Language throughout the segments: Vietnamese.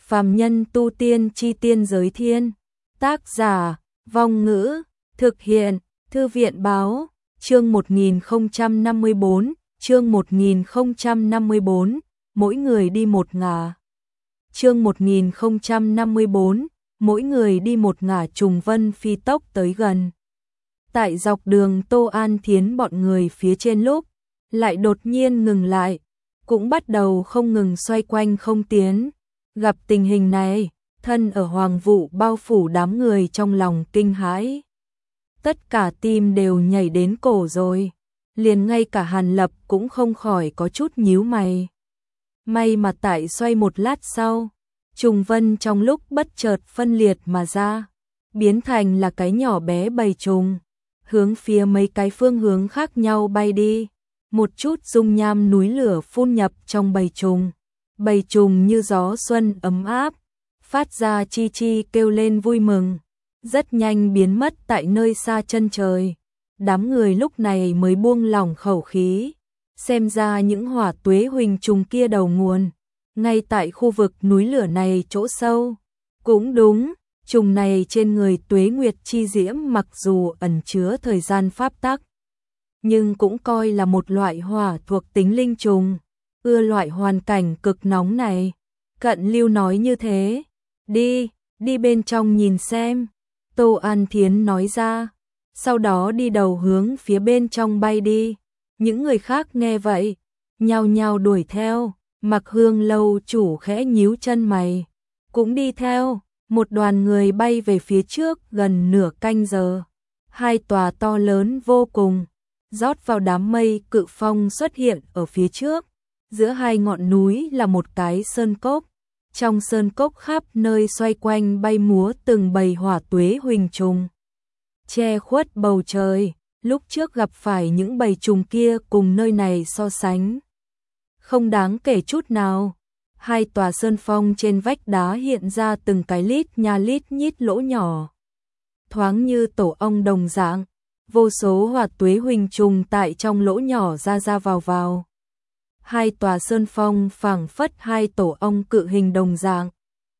Phàm nhân tu tiên chi tiên giới thiên. Tác giả, Vong Ngữ, thực hiện, Thư viện báo, chương 1054, chương 1054, mỗi người đi một ngả. Chương 1054, mỗi người đi một ngả. Trùng Vân phi tốc tới gần. Tại dọc đường Tô An Thiến bọn người phía trên lúc, lại đột nhiên ngừng lại, cũng bắt đầu không ngừng xoay quanh không tiến. Gặp tình hình này, thân ở hoàng vụ bao phủ đám người trong lòng kinh hãi. Tất cả tim đều nhảy đến cổ rồi, liền ngay cả Hàn Lập cũng không khỏi có chút nhíu mày. May mà tại xoay một lát sau, Trùng Vân trong lúc bất chợt phân liệt mà ra, biến thành là cái nhỏ bé bầy trùng, hướng phía mấy cái phương hướng khác nhau bay đi. Một chút dung nham núi lửa phun nhập trong bầy trùng. Bầy trùng như gió xuân ấm áp, phát ra chi chi kêu lên vui mừng, rất nhanh biến mất tại nơi xa chân trời. Đám người lúc này mới buông lỏng khẩu khí, xem ra những hỏa tuế huỳnh trùng kia đầu nguồn ngay tại khu vực núi lửa này chỗ sâu. Cũng đúng, trùng này trên người Tuế Nguyệt chi diễm mặc dù ẩn chứa thời gian pháp tắc, nhưng cũng coi là một loại hỏa thuộc tính linh trùng, ưa loại hoàn cảnh cực nóng này. Cận Lưu nói như thế. Đi bên trong nhìn xem, Tô An Thiến nói ra, sau đó đi đầu hướng phía bên trong bay đi. Những người khác nghe vậy, nhao nhao đuổi theo. Mặc Hương lâu chủ khẽ nhíu chân mày, cũng đi theo. Một đoàn người bay về phía trước gần nửa canh giờ. Hai tòa to lớn vô cùng, rót vào đám mây cự phong xuất hiện ở phía trước. Giữa hai ngọn núi là một cái sơn cốc. Trong sơn cốc khắp nơi xoay quanh bay múa từng bầy hỏa tuế huỳnh trùng, che khuất bầu trời. Lúc trước gặp phải những bầy trùng kia cùng nơi này so sánh không đáng kể chút nào. Hai tòa sơn phong trên vách đá hiện ra từng cái lít nha lít nhít lỗ nhỏ, thoáng như tổ ong đồng dạng. Vô số hỏa tuế huỳnh trùng tại trong lỗ nhỏ ra vào. Hai tòa sơn phong phảng phất hai tổ ong cự hình đồng dạng.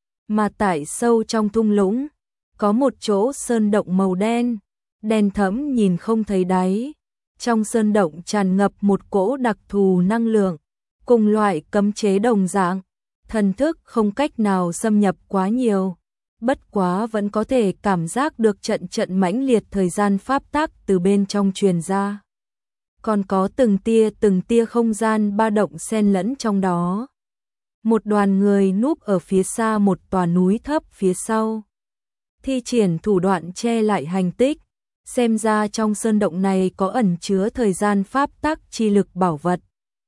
Mà tại sâu trong thung lũng, có một chỗ sơn động màu đen, đen thẫm nhìn không thấy đáy. Trong sơn động tràn ngập một cỗ đặc thù năng lượng, cùng loại cấm chế đồng dạng. Thần thức không cách nào xâm nhập quá nhiều, bất quá vẫn có thể cảm giác được trận mãnh liệt thời gian pháp tắc từ bên trong truyền ra. Còn có từng tia không gian ba động xen lẫn trong đó. Một đoàn người núp ở phía xa một tòa núi thấp phía sau, thi triển thủ đoạn che lại hành tích. Xem ra trong sơn động này có ẩn chứa thời gian pháp tắc chi lực bảo vật,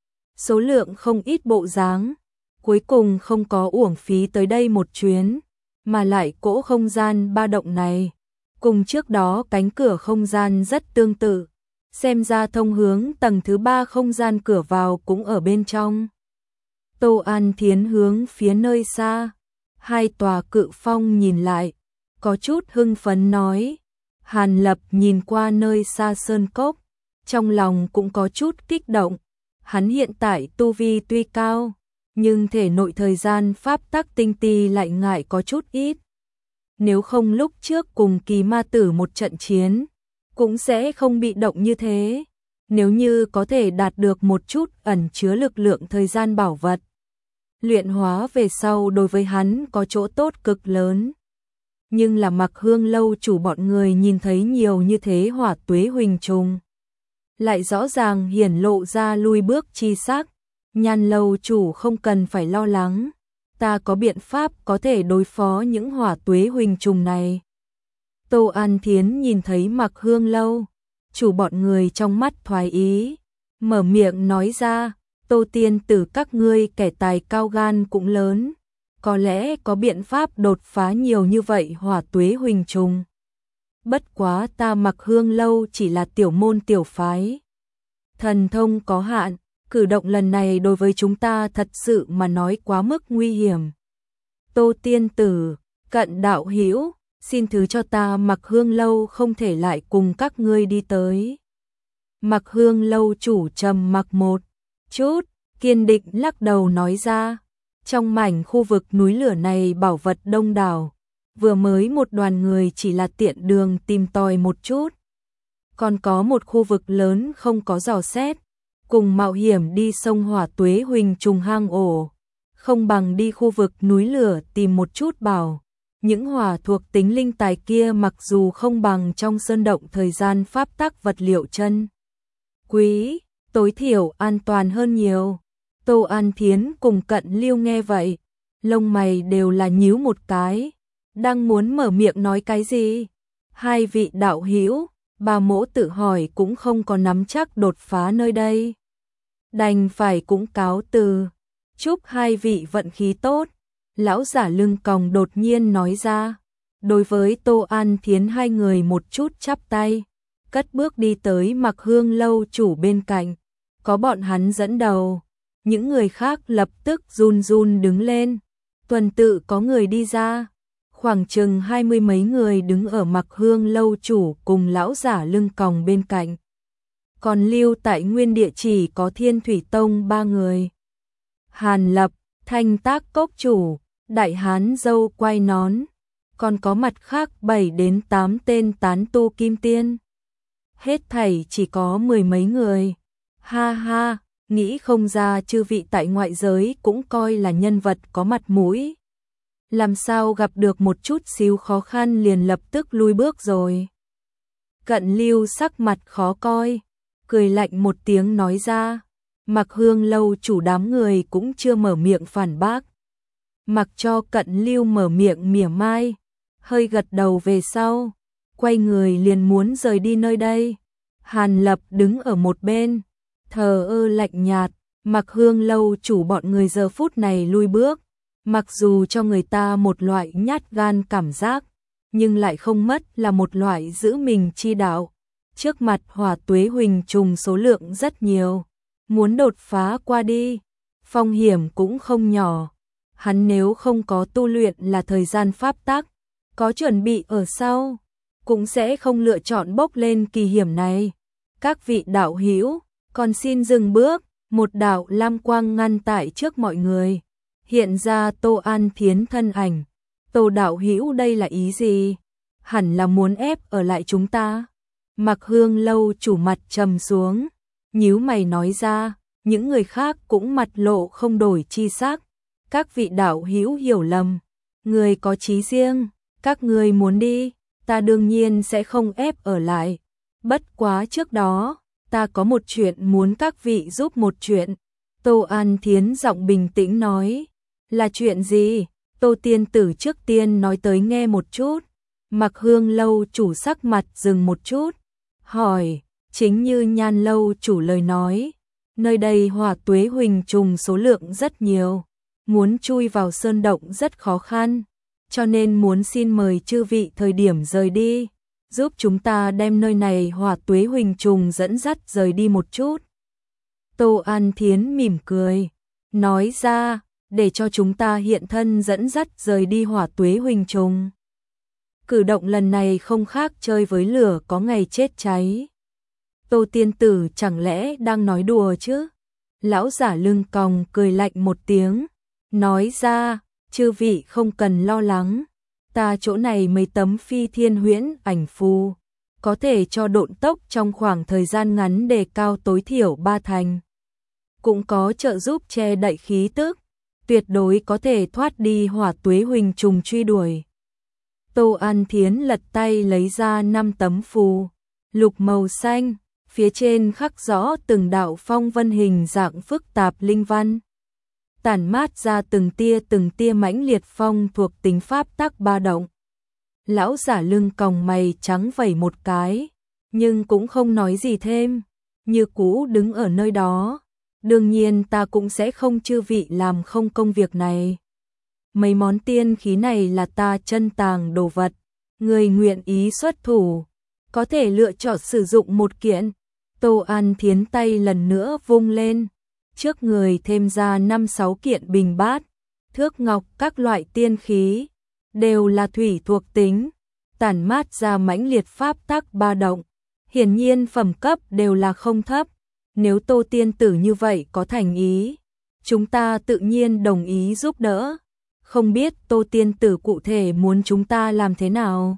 số lượng không ít bộ dáng. Cuối cùng không có uổng phí tới đây một chuyến, mà lại cỗ không gian ba động này cùng trước đó cánh cửa không gian rất tương tự. Xem ra thông hướng tầng thứ 3 không gian cửa vào cũng ở bên trong. Tô An Thiến hướng phía nơi xa, hai tòa cự phong nhìn lại, có chút hưng phấn nói. Hàn Lập nhìn qua nơi xa sơn cốc, trong lòng cũng có chút kích động. Hắn hiện tại tu vi tuy cao, nhưng thể nội thời gian pháp tắc tinh ti lại ngại có chút ít. Nếu không lúc trước cùng Kỳ Ma Tử một trận chiến, cũng sẽ không bị động như thế. Nếu như có thể đạt được một chút ẩn chứa lực lượng thời gian bảo vật, luyện hóa về sau đối với hắn có chỗ tốt cực lớn. Nhưng là Mặc Hương lâu chủ bọn người nhìn thấy nhiều như thế hỏa tuế huỳnh trùng, lại rõ ràng hiển lộ ra lui bước chi sắc. Nhan lâu chủ không cần phải lo lắng, ta có biện pháp có thể đối phó những hỏa tuế huỳnh trùng này. Tô An Thiến nhìn thấy Mặc Hương lâu chủ bọn người trong mắt thoái ý, mở miệng nói ra. Tô tiên tử các ngươi kẻ tài cao gan cũng lớn, có lẽ có biện pháp đột phá nhiều như vậy hỏa tuế huỳnh trùng. Bất quá ta Mặc Hương lâu chỉ là tiểu môn tiểu phái, thần thông có hạn, cử động lần này đối với chúng ta thật sự mà nói quá mức nguy hiểm. Tô tiên tử, Cận đạo hữu, xin thứ cho ta Mặc Hương lâu không thể lại cùng các ngươi đi tới. Mặc Hương lâu chủ trầm mặc một chút, kiên định lắc đầu nói ra. Trong mảnh khu vực núi lửa này bảo vật đông đảo, vừa mới một đoàn người chỉ là tiện đường tìm tòi một chút. Còn có một khu vực lớn không có dò xét, cùng mạo hiểm đi sông Hỏa Tuế Huỳnh trùng hang ổ, không bằng đi khu vực núi lửa tìm một chút bảo. Những hỏa thuộc tính linh tài kia mặc dù không bằng trong sơn động thời gian pháp tắc vật liệu chân quý, tối thiểu an toàn hơn nhiều. Tô An Thiến cùng Cận Lưu nghe vậy, lông mày đều là nhíu một cái, đang muốn mở miệng nói cái gì. Hai vị đạo hữu, bà mỗ tự hỏi cũng không có nắm chắc đột phá nơi đây. Đành phải cũng cáo từ, chúc hai vị vận khí tốt. Lão giả lưng còng đột nhiên nói ra, đối với Tô An Thiến hai người một chút chắp tay, cất bước đi tới Mặc Hương lâu chủ bên cạnh, có bọn hắn dẫn đầu, những người khác lập tức run run đứng lên, tuần tự có người đi ra, khoảng chừng 20 mấy người đứng ở Mặc Hương lâu chủ cùng lão giả lưng còng bên cạnh. Còn lưu tại nguyên địa chỉ có Thiên Thủy Tông 3 người. Hàn Lập, Thanh Tác Cốc chủ, Đại Hán dâu quay nón, còn có mặt khác 7 đến 8 tên tán tu kim tiên. Hết thảy chỉ có 10 mấy người. Ha ha, nghĩ không ra chư vị tại ngoại giới cũng coi là nhân vật có mặt mũi. Làm sao gặp được một chút xíu khó khăn liền lập tức lui bước rồi. Cận Lưu sắc mặt khó coi, cười lạnh một tiếng nói ra. Mặc Hương lâu chủ đám người cũng chưa mở miệng phản bác. Mặc cho Cận Lưu mở miệng mỉa mai, hơi gật đầu về sau, quay người liền muốn rời đi nơi đây. Hàn Lập đứng ở một bên, thờ ơ lạnh nhạt, Mặc Hương lâu chủ bọn người giờ phút này lui bước, mặc dù cho người ta một loại nhát gan cảm giác, nhưng lại không mất là một loại giữ mình chi đạo. Trước mặt Hỏa Tuế Huỳnh trùng số lượng rất nhiều, muốn đột phá qua đi, phong hiểm cũng không nhỏ. Hắn nếu không có tu luyện là thời gian pháp tắc, có chuẩn bị ở sau, cũng sẽ không lựa chọn bốc lên kỳ hiểm này. Các vị đạo hữu, còn xin dừng bước. Một đạo lam quang ngăn tại trước mọi người, hiện ra Tô An Thiến thân ảnh. Tô đạo hữu đây là ý gì? Hẳn là muốn ép ở lại chúng ta. Mặc Hương lâu chủ mặt trầm xuống, nhíu mày nói ra, những người khác cũng mặt lộ không đổi chi sắc. Các vị đạo hữu hiểu lầm, người có chí riêng, các người muốn đi, ta đương nhiên sẽ không ép ở lại. Bất quá trước đó, ta có một chuyện muốn các vị giúp một chuyện. Tô An Thiến giọng bình tĩnh nói, là chuyện gì? Tô tiên tử trước tiên nói tới nghe một chút. Mặc Hương lâu chủ sắc mặt dừng một chút, hỏi, chính như Nhan lâu chủ lời nói, nơi đây Hỏa Tuế Huỳnh trùng số lượng rất nhiều, muốn chui vào sơn động rất khó khăn, cho nên muốn xin mời chư vị thời điểm rời đi, giúp chúng ta đem nơi này Hỏa Tuế Huỳnh trùng dẫn dắt rời đi một chút. Tô An Thiến mỉm cười, nói ra, để cho chúng ta hiện thân dẫn dắt rời đi Hỏa Tuế Huỳnh trùng. Cử động lần này không khác chơi với lửa có ngày chết cháy. Tô tiên tử chẳng lẽ đang nói đùa chứ? Lão giả lưng còng cười lạnh một tiếng, nói ra, chư vị không cần lo lắng, ta chỗ này mấy tấm phi thiên huyễn ảnh phù, có thể cho độn tốc trong khoảng thời gian ngắn đề cao tối thiểu 3 thành. Cũng có trợ giúp che đậy khí tức, tuyệt đối có thể thoát đi Hỏa Tuế Huỳnh trùng truy đuổi. Tô An Thiến lật tay lấy ra 5 tấm phù, lục màu xanh, phía trên khắc rõ từng đạo phong vân hình dạng phức tạp linh văn. Tản mát ra từng tia mãnh liệt phong thuộc tính pháp tắc ba động. Lão giả lưng còng mày trắng vẩy một cái, nhưng cũng không nói gì thêm, như cũ đứng ở nơi đó. Đương nhiên ta cũng sẽ không chư vị làm không công việc này. Mấy món tiên khí này là ta chân tàng đồ vật, người nguyện ý xuất thủ, có thể lựa chọn sử dụng một kiện. Tô An Thiến tay lần nữa vung lên, trước người thêm ra 5-6 kiện bình bát, thước ngọc các loại tiên khí, đều là thủy thuộc tính, tản mát ra mãnh liệt pháp tắc ba động, hiển nhiên phẩm cấp đều là không thấp. Nếu Tô tiên tử như vậy có thành ý, chúng ta tự nhiên đồng ý giúp đỡ. Không biết Tô tiên tử cụ thể muốn chúng ta làm thế nào?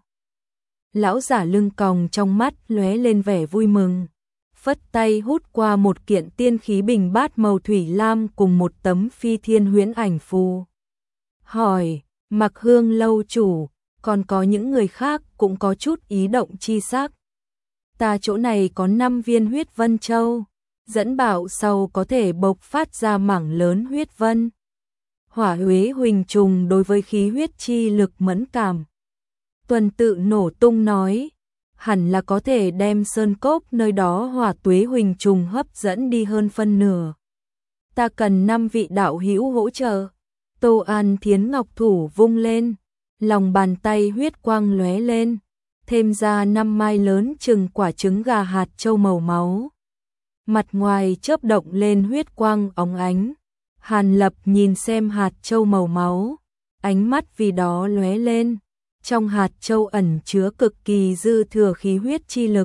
Lão giả lưng còng trong mắt lóe lên vẻ vui mừng, phất tay hút qua một kiện tiên khí bình bát màu thủy lam cùng một tấm phi thiên huyễn ảnh phù. Hỏi, Mặc Hương lâu chủ, còn có những người khác cũng có chút ý động chi sắc. Ta chỗ này có 5 viên huyết vân châu, dẫn bảo sau có thể bộc phát ra mảng lớn huyết vân. Hỏa Huế huỳnh trùng đối với khí huyết chi lực mẫn cảm. Tuần Tự nổ tung nói, hẳn là có thể đem sơn cốc nơi đó hỏa tuế huỳnh trùng hấp dẫn đi hơn phân nửa. Ta cần 5 vị đạo hữu hỗ trợ. Tô An Thiến ngọc thủ vung lên, lòng bàn tay huyết quang lóe lên, thêm ra 5 mai lớn chừng quả trứng gà hạt châu màu máu. Mặt ngoài chớp động lên huyết quang óng ánh. Hàn Lập nhìn xem hạt châu màu máu, ánh mắt vì đó lóe lên. Trong hạt châu ẩn chứa cực kỳ dư thừa khí huyết chi lực.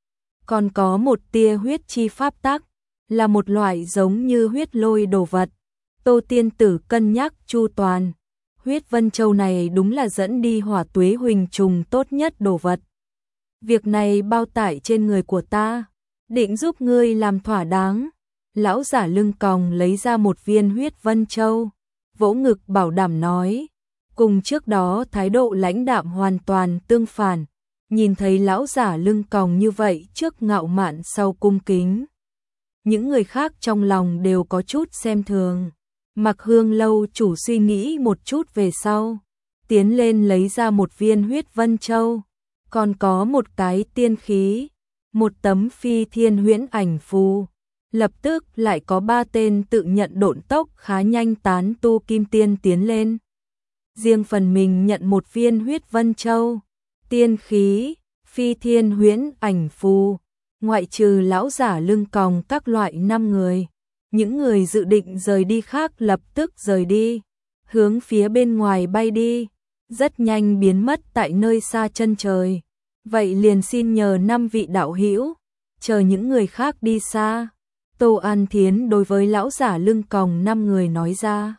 Còn có một tia huyết chi pháp tắc, là một loại giống như huyết lôi đồ vật. Tô tiên tử cân nhắc chu toàn. Huyết vân châu này đúng là dẫn đi hỏa tuế huỳnh trùng tốt nhất đồ vật. Việc này bao tải trên người của ta, định giúp ngươi làm thỏa đáng. Lão giả lưng còng lấy ra một viên huyết vân châu, vỗ ngực bảo đảm nói. Cùng trước đó thái độ lãnh đạm hoàn toàn tương phản, nhìn thấy lão giả lưng còng như vậy trước ngạo mạn sau cung kính. Những người khác trong lòng đều có chút xem thường. Mặc Hương lâu chủ suy nghĩ một chút về sau, tiến lên lấy ra một viên huyết vân châu, còn có một cái tiên khí, một tấm phi thiên huyễn ảnh phù. Lập tức lại có 3 tên tự nhận độn tốc khá nhanh tán tu kim tiên tiến lên. Riêng phần mình nhận một viên huyết vân châu, tiên khí, phi thiên huyễn ảnh phù. Ngoại trừ lão giả lưng còng các loại 5 người, những người dự định rời đi khác lập tức rời đi, hướng phía bên ngoài bay đi, rất nhanh biến mất tại nơi xa chân trời. Vậy liền xin nhờ 5 vị đạo hữu, chờ những người khác đi xa. Tô An Thiến đối với lão giả lưng còng 5 người nói ra.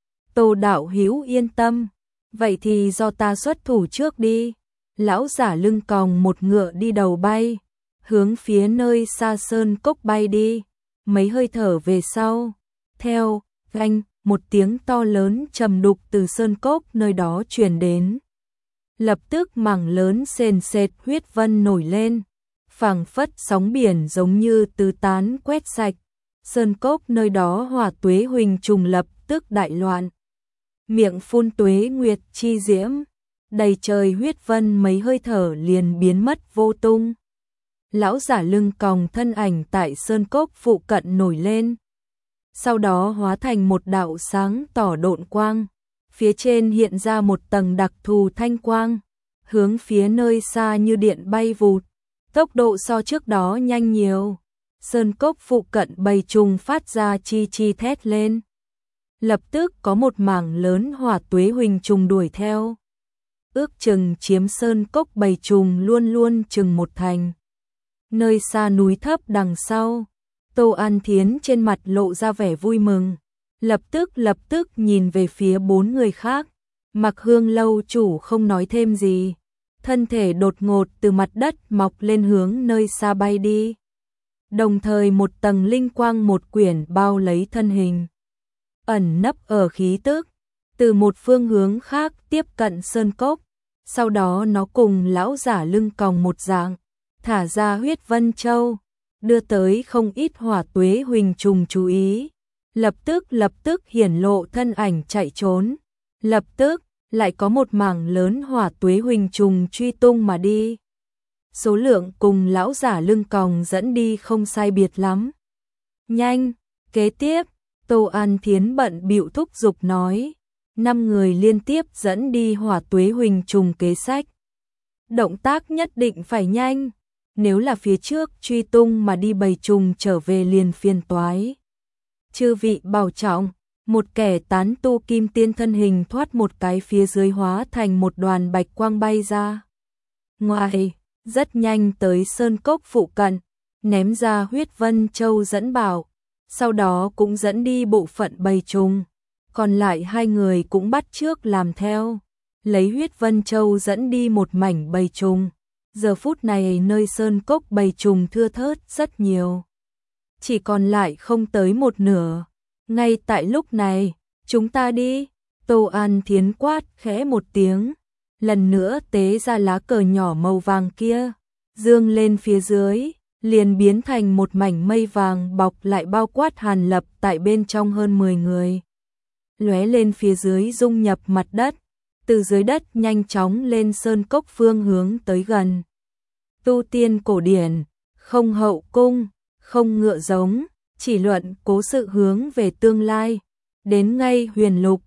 Tô đạo hữu yên tâm, vậy thì do ta xuất thủ trước đi. Lão giả lưng còng một ngựa đi đầu bay, hướng phía nơi xa sơn cốc bay đi. Mấy hơi thở về sau, theo ganh một tiếng to lớn trầm đục từ sơn cốc nơi đó truyền đến. Lập tức mảng lớn sền sệt huyết vân nổi lên, phảng phất sóng biển giống như tứ tán quét sạch. Sơn cốc nơi đó hỏa tuế huỳnh trùng lập tức đại loạn. Miệng phun tuế nguyệt chi diễm, đầy trời huyết vân mấy hơi thở liền biến mất vô tung. Lão giả lưng còng thân ảnh tại sơn cốc phụ cận nổi lên, sau đó hóa thành một đạo sáng tỏ độn quang, phía trên hiện ra một tầng đặc thù thanh quang, hướng phía nơi xa như điện bay vụt, tốc độ so trước đó nhanh nhiều. Sơn cốc phụ cận bầy trùng phát ra chi chi thét lên. Lập tức có một mảng lớn hỏa tuế huỳnh trùng đuổi theo. Ước chừng chiếm sơn cốc bầy trùng luôn luôn chừng một thành. Nơi xa núi thấp đằng sau, Tô An Thiến trên mặt lộ ra vẻ vui mừng. Lập tức nhìn về phía 4 người khác. Mặc Hương lâu chủ không nói thêm gì. Thân thể đột ngột từ mặt đất mọc lên hướng nơi xa bay đi. Đồng thời một tầng linh quang một quyển bao lấy thân hình. Ẩn nấp ở khí tức, từ một phương hướng khác tiếp cận sơn cốc. Sau đó nó cùng lão giả lưng còng một dạng, thả ra huyết vân châu, đưa tới không ít hỏa tuế huỳnh trùng chú ý. Lập tức hiển lộ thân ảnh chạy trốn. Lập tức lại có một mảng lớn hỏa tuế huỳnh trùng truy tung mà đi. Số lượng cùng lão giả lưng còng dẫn đi không sai biệt lắm. Nhanh, kế tiếp, Tô An Thiến bận bịu thúc giục nói. 5 người liên tiếp dẫn đi hỏa tuế huỳnh trùng kế sách. Động tác nhất định phải nhanh, nếu là phía trước truy tung mà đi bầy trùng trở về liền phiền toái. Chư vị bảo trọng, một kẻ tán tu kim tiên thân hình thoát một cái phía dưới hóa thành một đoàn bạch quang bay ra. Ngoài, rất nhanh tới sơn cốc phụ cận, ném ra huyết vân châu dẫn bảo. sau đó cũng dẫn đi bộ phận bầy trùng, còn lại hai người cũng bắt chước làm theo, lấy huyết vân châu dẫn đi một mảnh bầy trùng. Giờ phút này nơi sơn cốc bầy trùng thưa thớt rất nhiều, chỉ còn lại không tới một nửa. Ngay tại lúc này, chúng ta đi, Tô An Thiến quát khẽ một tiếng, lần nữa tế ra lá cờ nhỏ màu vàng kia, dương lên phía dưới, liền biến thành một mảnh mây vàng bọc lại bao quát Hàn Lập tại bên trong hơn 10 người. Lóe lên phía dưới dung nhập mặt đất, từ dưới đất nhanh chóng lên sơn cốc phương hướng tới gần. Tu tiên cổ điển, không hậu cung, không ngựa giống, chỉ luận cố sự hướng về tương lai, đến ngay huyền lục,